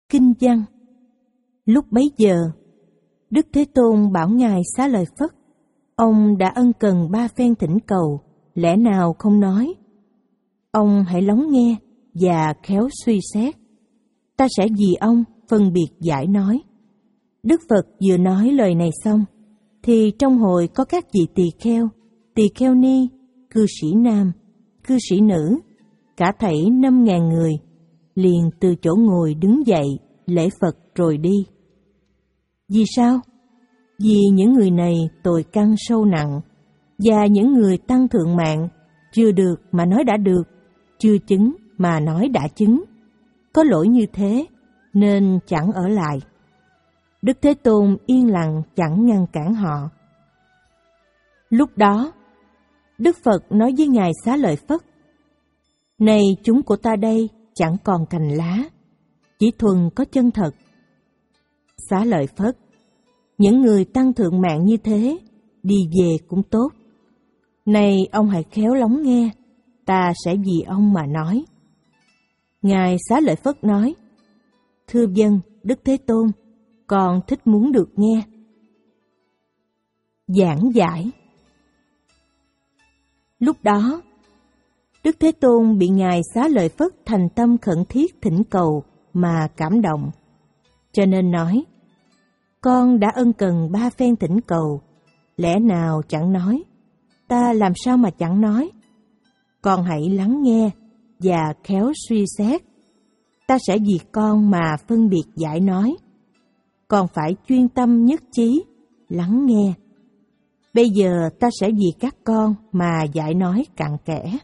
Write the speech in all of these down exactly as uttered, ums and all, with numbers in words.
Kinh văn. Lúc bấy giờ, Đức Thế Tôn bảo Ngài Xá Lợi Phất, ông đã ân cần ba phen thỉnh cầu, lẽ nào không nói? Ông hãy lắng nghe và khéo suy xét. Ta sẽ vì ông phân biệt giải nói. Đức Phật vừa nói lời này xong, thì trong hội có các vị tỳ kheo, tỳ kheo ni, cư sĩ nam, cư sĩ nữ, cả thảy năm ngàn người, liền từ chỗ ngồi đứng dậy, lễ Phật rồi đi. Vì sao? Vì những người này tội căn sâu nặng, và những người tăng thượng mạng, chưa được mà nói đã được, chưa chứng mà nói đã chứng. Có lỗi như thế, nên chẳng ở lại. Đức Thế Tôn yên lặng chẳng ngăn cản họ. Lúc đó, Đức Phật nói với Ngài Xá Lợi Phất, này chúng của ta đây chẳng còn cành lá, chỉ thuần có chân thật. Xá Lợi Phất, những người tăng thượng mạng như thế, đi về cũng tốt. Này ông hãy khéo lắng nghe, ta sẽ vì ông mà nói. Ngài Xá Lợi Phất nói, thưa vâng, Đức Thế Tôn, con thích muốn được nghe. Giảng giải. Lúc đó, Đức Thế Tôn bị Ngài Xá Lợi Phất thành tâm khẩn thiết thỉnh cầu mà cảm động, cho nên nói, con đã ân cần ba phen thỉnh cầu, lẽ nào chẳng nói? Ta làm sao mà chẳng nói? Con hãy lắng nghe và khéo suy xét. Ta sẽ vì con mà phân biệt giải nói. Con phải chuyên tâm nhất trí, lắng nghe. Bây giờ ta sẽ vì các con mà giải nói cặn kẽ.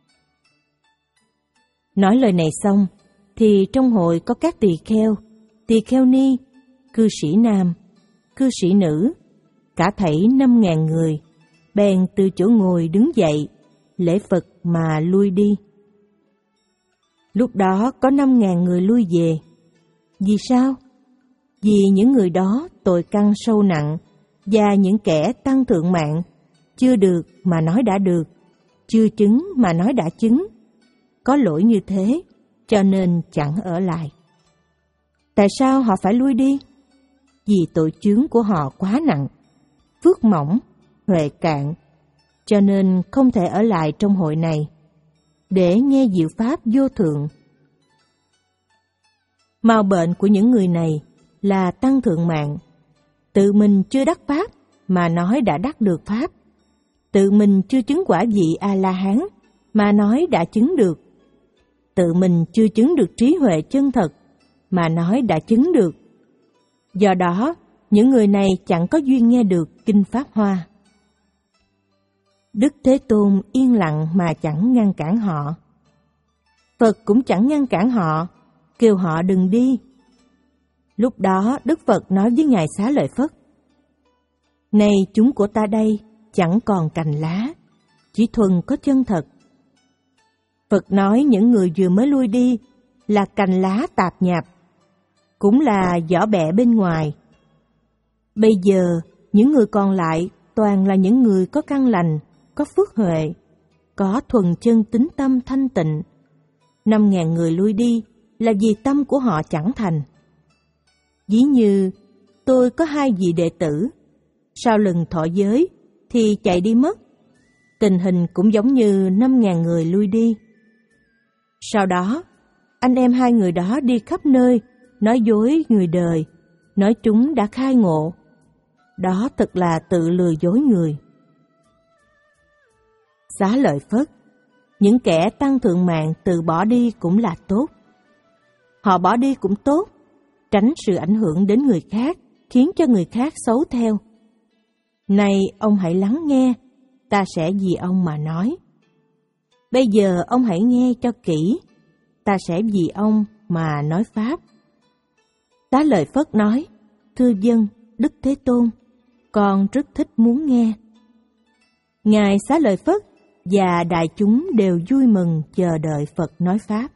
Nói lời này xong, thì trong hội có các tỳ kheo, tỳ kheo ni, cư sĩ nam, cư sĩ nữ, cả thảy năm ngàn người, bèn từ chỗ ngồi đứng dậy, lễ Phật mà lui đi. Lúc đó có năm ngàn người lui về. Vì sao? Vì những người đó tội căn sâu nặng, và những kẻ tăng thượng mạng, chưa được mà nói đã được, chưa chứng mà nói đã chứng. Có lỗi như thế, cho nên chẳng ở lại. Tại sao họ phải lui đi? Vì tội chướng của họ quá nặng, phước mỏng, huệ cạn, cho nên không thể ở lại trong hội này, để nghe diệu pháp vô thượng. Mào bệnh của những người này là tăng thượng mạng, tự mình chưa đắc pháp mà nói đã đắc được pháp, tự mình chưa chứng quả vị A-la-hán mà nói đã chứng được, tự mình chưa chứng được trí huệ chân thật mà nói đã chứng được. Do đó, những người này chẳng có duyên nghe được Kinh Pháp Hoa. Đức Thế Tôn yên lặng mà chẳng ngăn cản họ. Phật cũng chẳng ngăn cản họ, kêu họ đừng đi. Lúc đó Đức Phật nói với Ngài Xá Lợi Phất, này chúng của ta đây chẳng còn cành lá, chỉ thuần có chân thật. Phật nói những người vừa mới lui đi là cành lá tạp nhạp, cũng là vỏ bẹ bên ngoài. Bây giờ những người còn lại toàn là những người có căn lành, có phước huệ, có thuần chân tín tâm thanh tịnh. Năm ngàn người lui đi là vì tâm của họ chẳng thành. Ví như tôi có hai vị đệ tử, sau lần thọ giới thì chạy đi mất. Tình hình cũng giống như năm ngàn người lui đi. Sau đó, anh em hai người đó đi khắp nơi, nói dối người đời, nói chúng đã khai ngộ. Đó thật là tự lừa dối người. Xá Lợi Phất, những kẻ tăng thượng mạng từ bỏ đi cũng là tốt. Họ bỏ đi cũng tốt, tránh sự ảnh hưởng đến người khác, khiến cho người khác xấu theo. Này ông hãy lắng nghe, ta sẽ vì ông mà nói. Bây giờ ông hãy nghe cho kỹ, ta sẽ vì ông mà nói pháp. Xá Lợi Phất nói, thưa vâng, Đức Thế Tôn, con rất thích muốn nghe. Ngài Xá Lợi Phất và đại chúng đều vui mừng chờ đợi Phật nói pháp.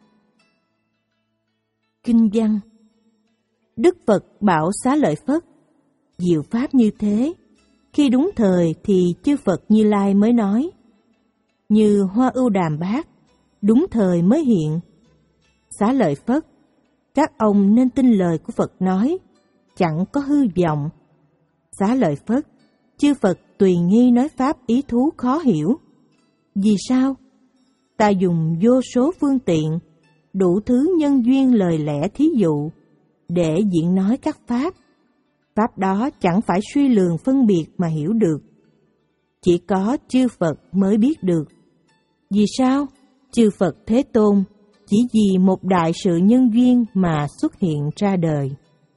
Kinh văn. Đức Phật bảo Xá Lợi Phất, diệu pháp như thế, khi đúng thời thì chư Phật Như Lai mới nói, như hoa ưu đàm bát, đúng thời mới hiện. Xá Lợi Phất, Các ông nên tin lời của Phật nói, chẳng có hư vọng. Xá lợi Phất, chư Phật tùy nghi nói pháp ý thú khó hiểu. Vì sao? Ta dùng vô số phương tiện, đủ thứ nhân duyên lời lẽ thí dụ, để diễn nói các pháp. Pháp đó chẳng phải suy lường phân biệt mà hiểu được. Chỉ có chư Phật mới biết được. Vì sao? Chư Phật Thế Tôn chỉ vì một đại sự nhân duyên mà xuất hiện ra đời.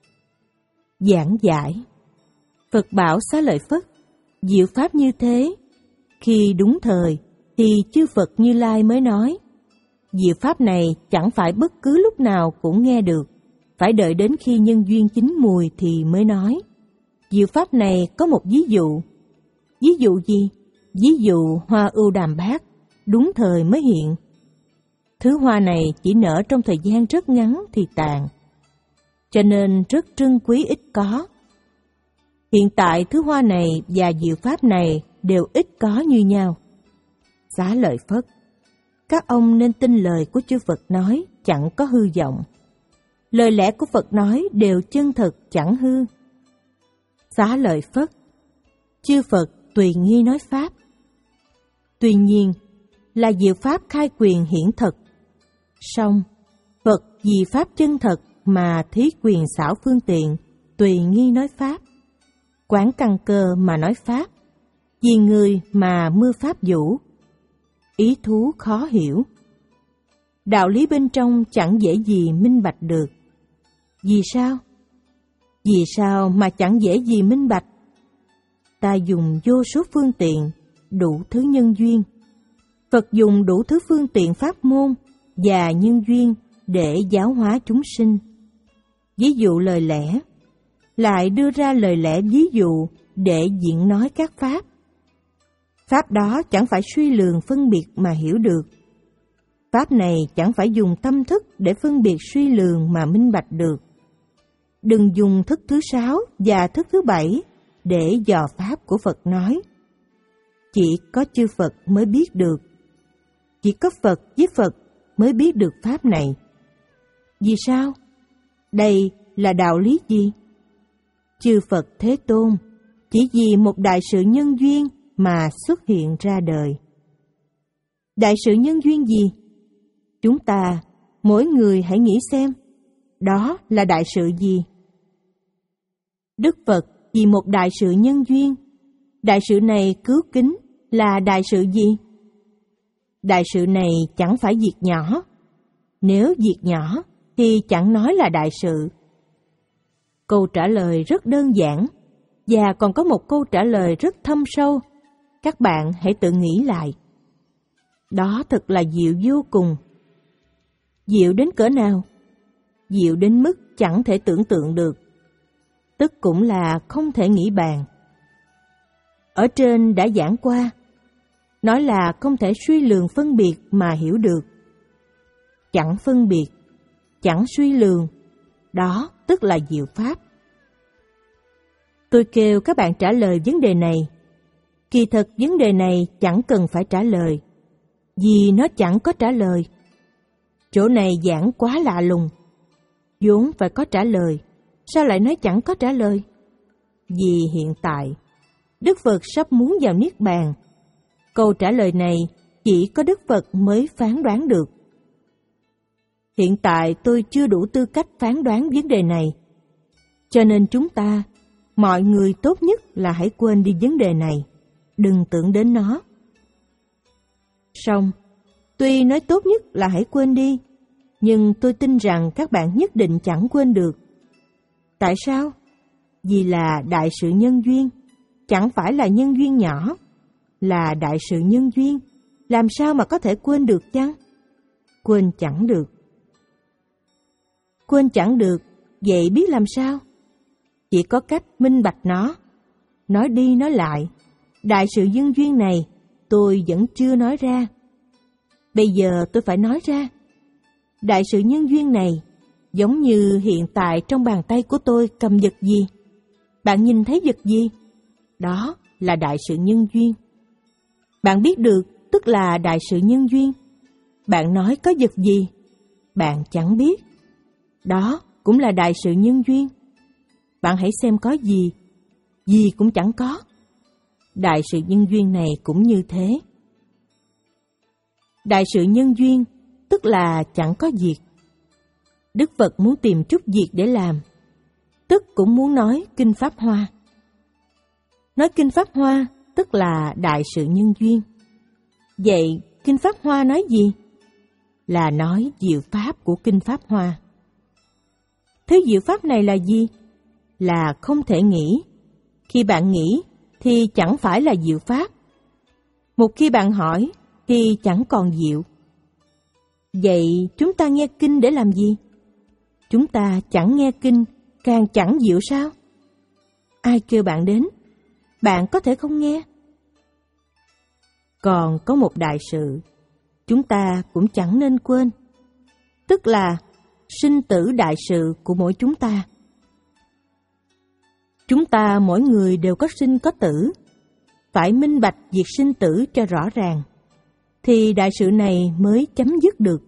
Giảng giải. Phật bảo Xá lợi Phất, diệu pháp như thế, khi đúng thời thì chư Phật Như Lai mới nói. Diệu pháp này chẳng phải bất cứ lúc nào cũng nghe được, phải đợi đến khi nhân duyên chín mùi thì mới nói. Diệu pháp này có một ví dụ. Ví dụ gì? Ví dụ hoa ưu đàm bát, đúng thời mới hiện. Thứ hoa này chỉ nở trong thời gian rất ngắn thì tàn, cho nên rất trân quý ít có. Hiện tại thứ hoa này và diệu pháp này đều ít có như nhau. Xá lợi Phất, các ông nên tin lời của chư Phật nói, chẳng có hư vọng. Lời lẽ của Phật nói đều chân thật chẳng hư. Xá lợi Phất, chư Phật tùy nghi nói pháp. Tuy nhiên, là diệu pháp khai quyền hiển thật. Song, Phật vì pháp chân thật mà thí quyền xảo phương tiện, tùy nghi nói pháp. Quán căn cơ mà nói pháp, vì người mà mưa pháp vũ. Ý thú khó hiểu. Đạo lý bên trong chẳng dễ gì minh bạch được. Vì sao? Vì sao mà chẳng dễ gì minh bạch? Ta dùng vô số phương tiện, đủ thứ nhân duyên. Phật dùng đủ thứ phương tiện pháp môn và nhân duyên để giáo hóa chúng sinh. Ví dụ lời lẽ, lại đưa ra lời lẽ ví dụ để diễn nói các pháp. Pháp đó chẳng phải suy lường phân biệt mà hiểu được. Pháp này chẳng phải dùng tâm thức để phân biệt suy lường mà minh bạch được. Đừng dùng thức thứ sáu và thức thứ bảy để dò pháp của Phật nói. Chỉ có chư Phật mới biết được. Chỉ có Phật với Phật mới biết được pháp này. Vì sao? Đây là đạo lý gì? Chư Phật Thế Tôn chỉ vì một đại sự nhân duyên mà xuất hiện ra đời. Đại sự nhân duyên gì? Chúng ta, mỗi người hãy nghĩ xem, đó là đại sự gì? Đức Phật vì một đại sự nhân duyên, đại sự này cứu kính là đại sự gì? Đại sự này chẳng phải việc nhỏ. Nếu việc nhỏ thì chẳng nói là đại sự. Câu trả lời rất đơn giản, và còn có một câu trả lời rất thâm sâu. Các bạn hãy tự nghĩ lại. Đó thật là diệu vô cùng. Diệu đến cỡ nào? Diệu đến mức chẳng thể tưởng tượng được. Tức cũng là không thể nghĩ bàn. Ở trên đã giảng qua, nói là không thể suy lường phân biệt mà hiểu được. Chẳng phân biệt, chẳng suy lường, đó tức là diệu pháp. Tôi kêu các bạn trả lời vấn đề này. Kỳ thực vấn đề này chẳng cần phải trả lời, vì nó chẳng có trả lời. Chỗ này giảng quá lạ lùng. Vốn phải có trả lời, sao lại nói chẳng có trả lời? Vì hiện tại, Đức Phật sắp muốn vào Niết Bàn. Câu trả lời này chỉ có Đức Phật mới phán đoán được. Hiện tại tôi chưa đủ tư cách phán đoán vấn đề này. Cho nên chúng ta, mọi người tốt nhất là hãy quên đi vấn đề này, đừng tưởng đến nó. Song, tuy nói tốt nhất là hãy quên đi, nhưng tôi tin rằng các bạn nhất định chẳng quên được. Tại sao? Vì là đại sự nhân duyên, chẳng phải là nhân duyên nhỏ, là đại sự nhân duyên, làm sao mà có thể quên được chăng? Quên chẳng được. Quên chẳng được, vậy biết làm sao? Chỉ có cách minh bạch nó. Nói đi nói lại, đại sự nhân duyên này tôi vẫn chưa nói ra. Bây giờ tôi phải nói ra. Đại sự nhân duyên này giống như hiện tại trong bàn tay của tôi cầm vật gì. Bạn nhìn thấy vật gì? Đó là đại sự nhân duyên. Bạn biết được tức là đại sự nhân duyên. Bạn nói có vật gì? Bạn chẳng biết. Đó cũng là đại sự nhân duyên. Bạn hãy xem có gì, gì cũng chẳng có. Đại sự nhân duyên này cũng như thế. Đại sự nhân duyên tức là chẳng có việc. Đức Phật muốn tìm chút việc để làm, tức cũng muốn nói Kinh Pháp Hoa. Nói Kinh Pháp Hoa tức là đại sự nhân duyên. Vậy Kinh Pháp Hoa nói gì? Là nói diệu pháp của Kinh Pháp Hoa. Thế diệu pháp này là gì? Là không thể nghĩ. Khi bạn nghĩ thì chẳng phải là diệu pháp. Một khi bạn hỏi thì chẳng còn diệu. Vậy chúng ta nghe kinh để làm gì? Chúng ta chẳng nghe kinh, càng chẳng diệu sao? Ai kêu bạn đến? Bạn có thể không nghe. Còn có một đại sự, chúng ta cũng chẳng nên quên. Tức là sinh tử đại sự của mỗi chúng ta. Chúng ta mỗi người đều có sinh có tử. Phải minh bạch việc sinh tử cho rõ ràng, thì đại sự này mới chấm dứt được.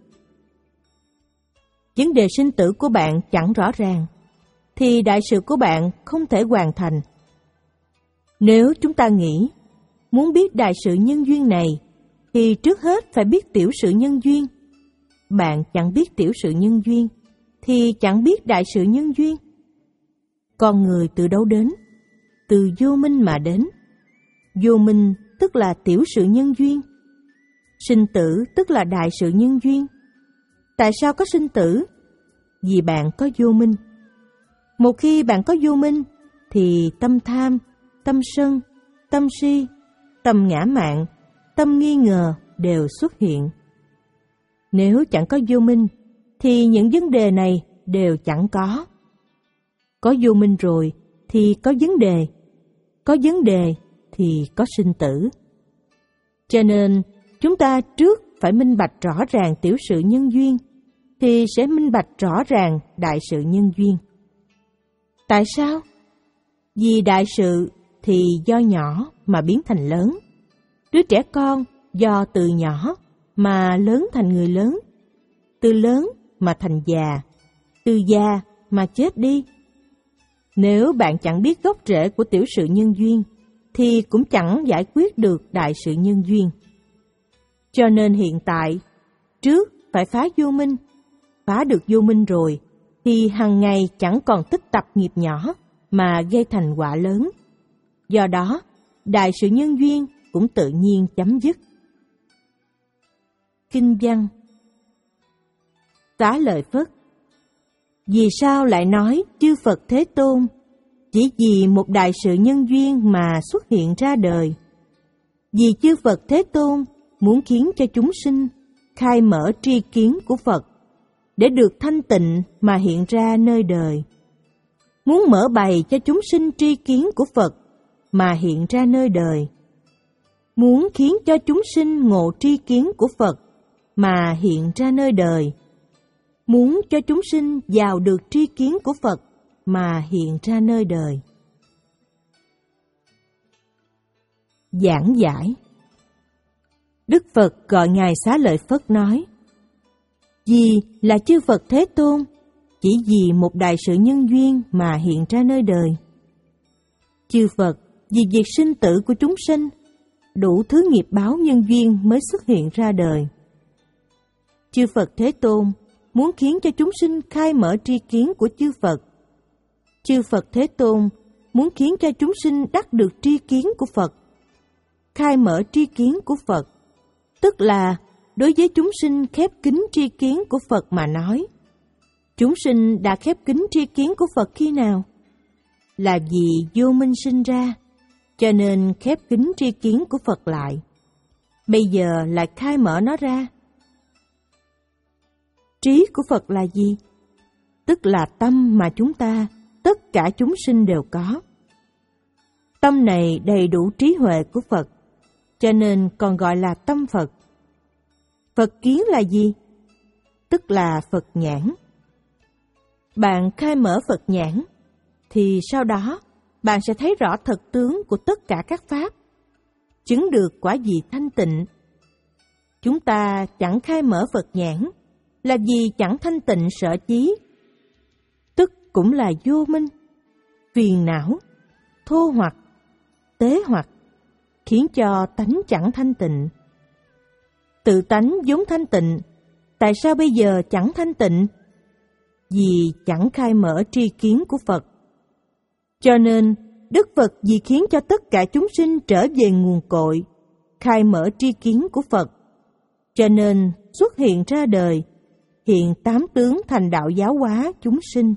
Vấn đề sinh tử của bạn chẳng rõ ràng, thì đại sự của bạn không thể hoàn thành. Nếu chúng ta nghĩ, muốn biết đại sự nhân duyên này, thì trước hết phải biết tiểu sự nhân duyên. Bạn chẳng biết tiểu sự nhân duyên, thì chẳng biết đại sự nhân duyên. Con người từ đâu đến? Từ vô minh mà đến. Vô minh tức là tiểu sự nhân duyên. Sinh tử tức là đại sự nhân duyên. Tại sao có sinh tử? Vì bạn có vô minh. Một khi bạn có vô minh, thì tâm tham, tâm sân, tâm si, tâm ngã mạn, tâm nghi ngờ đều xuất hiện. Nếu chẳng có vô minh, thì những vấn đề này đều chẳng có. Có vô minh rồi thì có vấn đề. Có vấn đề thì có sinh tử. Cho nên, chúng ta trước phải minh bạch rõ ràng tiểu sự nhân duyên, thì sẽ minh bạch rõ ràng đại sự nhân duyên. Tại sao? Vì đại sự thì do nhỏ mà biến thành lớn. Đứa trẻ con do từ nhỏ mà lớn thành người lớn. Từ lớn mà thành già. Từ già mà chết đi. Nếu bạn chẳng biết gốc rễ của tiểu sự nhân duyên, thì cũng chẳng giải quyết được đại sự nhân duyên. Cho nên hiện tại, trước phải phá vô minh. Phá được vô minh rồi, thì hằng ngày chẳng còn tích tập nghiệp nhỏ mà gây thành quả lớn. Do đó, đại sự nhân duyên cũng tự nhiên chấm dứt. Kinh văn Xá Lợi Phất: Vì sao lại nói chư Phật Thế Tôn chỉ vì một đại sự nhân duyên mà xuất hiện ra đời? Vì chư Phật Thế Tôn muốn khiến cho chúng sinh khai mở tri kiến của Phật, để được thanh tịnh mà hiện ra nơi đời. Muốn mở bày cho chúng sinh tri kiến của Phật mà hiện ra nơi đời. Muốn khiến cho chúng sinh ngộ tri kiến của Phật mà hiện ra nơi đời. Muốn cho chúng sinh vào được tri kiến của Phật mà hiện ra nơi đời. Giảng giải. Đức Phật gọi Ngài Xá Lợi Phất nói: Vì là chư Phật Thế Tôn, chỉ vì một đại sự nhân duyên mà hiện ra nơi đời. Chư Phật vì việc sinh tử của chúng sinh, đủ thứ nghiệp báo nhân duyên mới xuất hiện ra đời. Chư Phật Thế Tôn muốn khiến cho chúng sinh khai mở tri kiến của chư Phật. Chư Phật Thế Tôn muốn khiến cho chúng sinh đắc được tri kiến của Phật. Khai mở tri kiến của Phật, tức là đối với chúng sinh khép kín tri kiến của Phật mà nói. Chúng sinh đã khép kín tri kiến của Phật khi nào? Là vì vô minh sinh ra, cho nên khép kín tri kiến của Phật lại. Bây giờ lại khai mở nó ra. Trí của Phật là gì? Tức là tâm mà chúng ta, tất cả chúng sinh đều có. Tâm này đầy đủ trí huệ của Phật, cho nên còn gọi là tâm Phật. Phật kiến là gì? Tức là Phật nhãn. Bạn khai mở Phật nhãn, thì sau đó bạn sẽ thấy rõ thật tướng của tất cả các pháp, chứng được quả vị thanh tịnh. Chúng ta chẳng khai mở Phật nhãn, là vì chẳng thanh tịnh sở chí, cũng là vô minh, phiền não, thô hoặc, tế hoặc, khiến cho tánh chẳng thanh tịnh. Tự tánh vốn thanh tịnh, tại sao bây giờ chẳng thanh tịnh? Vì chẳng khai mở tri kiến của Phật. Cho nên, Đức Phật vì khiến cho tất cả chúng sinh trở về nguồn cội, khai mở tri kiến của Phật, cho nên xuất hiện ra đời, hiện tám tướng thành đạo giáo hóa chúng sinh.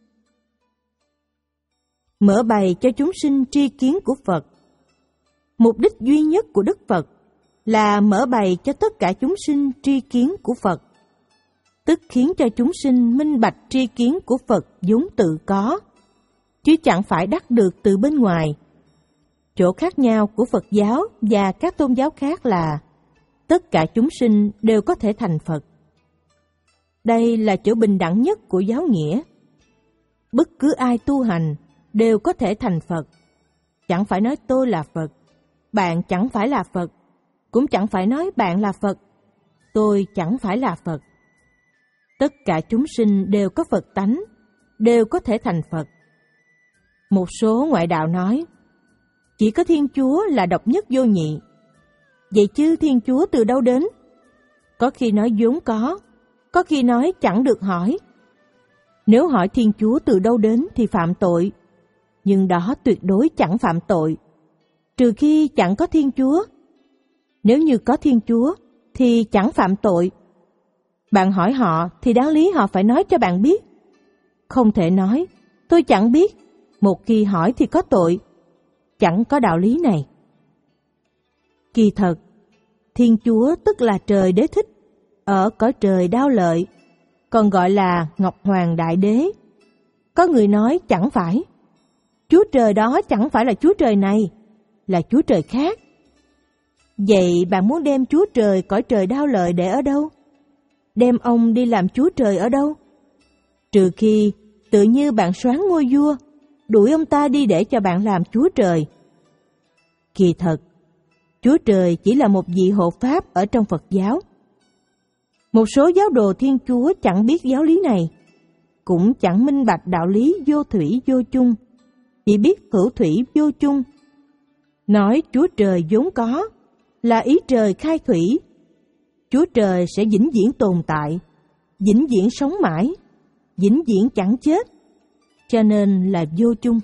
Mở bày cho chúng sinh tri kiến của Phật. Mục đích duy nhất của Đức Phật là mở bày cho tất cả chúng sinh tri kiến của Phật, tức khiến cho chúng sinh minh bạch tri kiến của Phật vốn tự có, chứ chẳng phải đắc được từ bên ngoài. Chỗ khác nhau của Phật giáo và các tôn giáo khác là tất cả chúng sinh đều có thể thành Phật. Đây là chỗ bình đẳng nhất của giáo nghĩa. Bất cứ ai tu hành đều có thể thành Phật. Chẳng phải nói tôi là Phật, bạn chẳng phải là Phật, cũng chẳng phải nói bạn là Phật, tôi chẳng phải là Phật. Tất cả chúng sinh đều có Phật tánh, đều có thể thành Phật. Một số ngoại đạo nói, chỉ có Thiên Chúa là độc nhất vô nhị. Vậy chứ Thiên Chúa từ đâu đến? Có khi nói vốn có, có khi nói chẳng được hỏi. Nếu hỏi Thiên Chúa từ đâu đến thì phạm tội, nhưng đó tuyệt đối chẳng phạm tội, trừ khi chẳng có Thiên Chúa. Nếu như có Thiên Chúa thì chẳng phạm tội. Bạn hỏi họ thì đáng lý họ phải nói cho bạn biết. Không thể nói, tôi chẳng biết, một khi hỏi thì có tội. Chẳng có đạo lý này. Kỳ thật, Thiên Chúa tức là Trời Đế Thích, ở cõi trời Đao Lợi, còn gọi là Ngọc Hoàng Đại Đế. Có người nói chẳng phải. Chúa Trời đó chẳng phải là Chúa Trời này, là Chúa Trời khác. Vậy bạn muốn đem Chúa Trời cõi trời Đao Lợi để ở đâu? Đem ông đi làm Chúa Trời ở đâu? Trừ khi tự như bạn soán ngôi vua, đuổi ông ta đi để cho bạn làm Chúa Trời. Kỳ thật, Chúa Trời chỉ là một vị hộ pháp ở trong Phật giáo. Một số giáo đồ Thiên Chúa chẳng biết giáo lý này, cũng chẳng minh bạch đạo lý vô thủy vô chung, chỉ biết hữu thủy vô chung. Nói Chúa Trời vốn có, là ý trời khai thủy. Chúa Trời sẽ vĩnh viễn tồn tại, vĩnh viễn sống mãi, vĩnh viễn chẳng chết, cho nên là vô chung.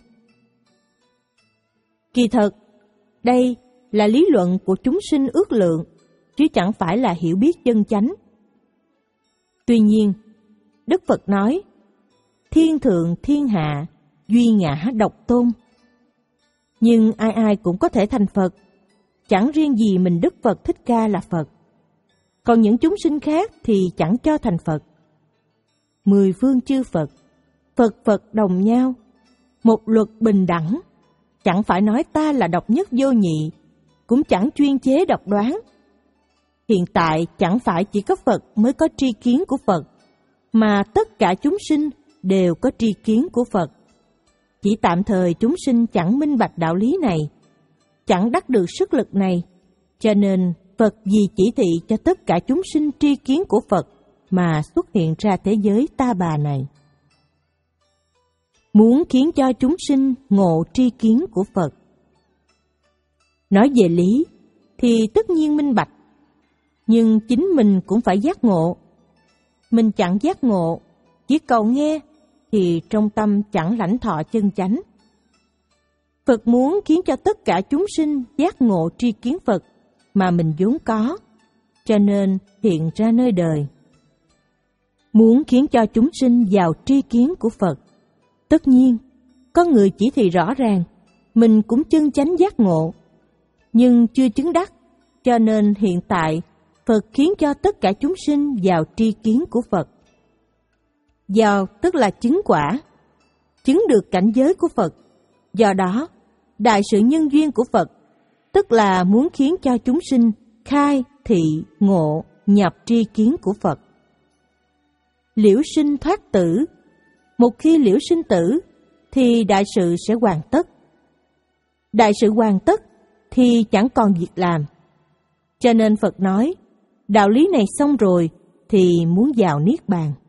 Kỳ thật, đây là lý luận của chúng sinh ước lượng, chứ chẳng phải là hiểu biết chân chánh. Tuy nhiên, Đức Phật nói, thiên thượng thiên hạ, duy ngã độc tôn. Nhưng ai ai cũng có thể thành Phật, chẳng riêng gì mình Đức Phật Thích Ca là Phật. Còn những chúng sinh khác thì chẳng cho thành Phật. Mười phương chư Phật, Phật Phật đồng nhau, một luật bình đẳng, chẳng phải nói ta là độc nhất vô nhị, cũng chẳng chuyên chế độc đoán. Hiện tại chẳng phải chỉ có Phật mới có tri kiến của Phật, mà tất cả chúng sinh đều có tri kiến của Phật. Chỉ tạm thời chúng sinh chẳng minh bạch đạo lý này, chẳng đắc được sức lực này, cho nên Phật vì chỉ thị cho tất cả chúng sinh tri kiến của Phật mà xuất hiện ra thế giới ta bà này. Muốn khiến cho chúng sinh ngộ tri kiến của Phật. Nói về lý thì tất nhiên minh bạch, nhưng chính mình cũng phải giác ngộ. Mình chẳng giác ngộ, chỉ cầu nghe thì trong tâm chẳng lãnh thọ chân chánh. Phật muốn khiến cho tất cả chúng sinh giác ngộ tri kiến Phật mà mình vốn có, cho nên hiện ra nơi đời. Muốn khiến cho chúng sinh vào tri kiến của Phật, tất nhiên có người chỉ thị rõ ràng mình cũng chân chánh giác ngộ, nhưng chưa chứng đắc, cho nên hiện tại Phật khiến cho tất cả chúng sinh vào tri kiến của Phật. Vào tức là chứng quả, chứng được cảnh giới của Phật. Do đó, đại sự nhân duyên của Phật, tức là muốn khiến cho chúng sinh khai, thị, ngộ, nhập tri kiến của Phật. Liễu sinh thoát tử. Một khi liễu sinh tử, thì đại sự sẽ hoàn tất. Đại sự hoàn tất, thì chẳng còn việc làm. Cho nên Phật nói, đạo lý này xong rồi, thì muốn vào Niết Bàn.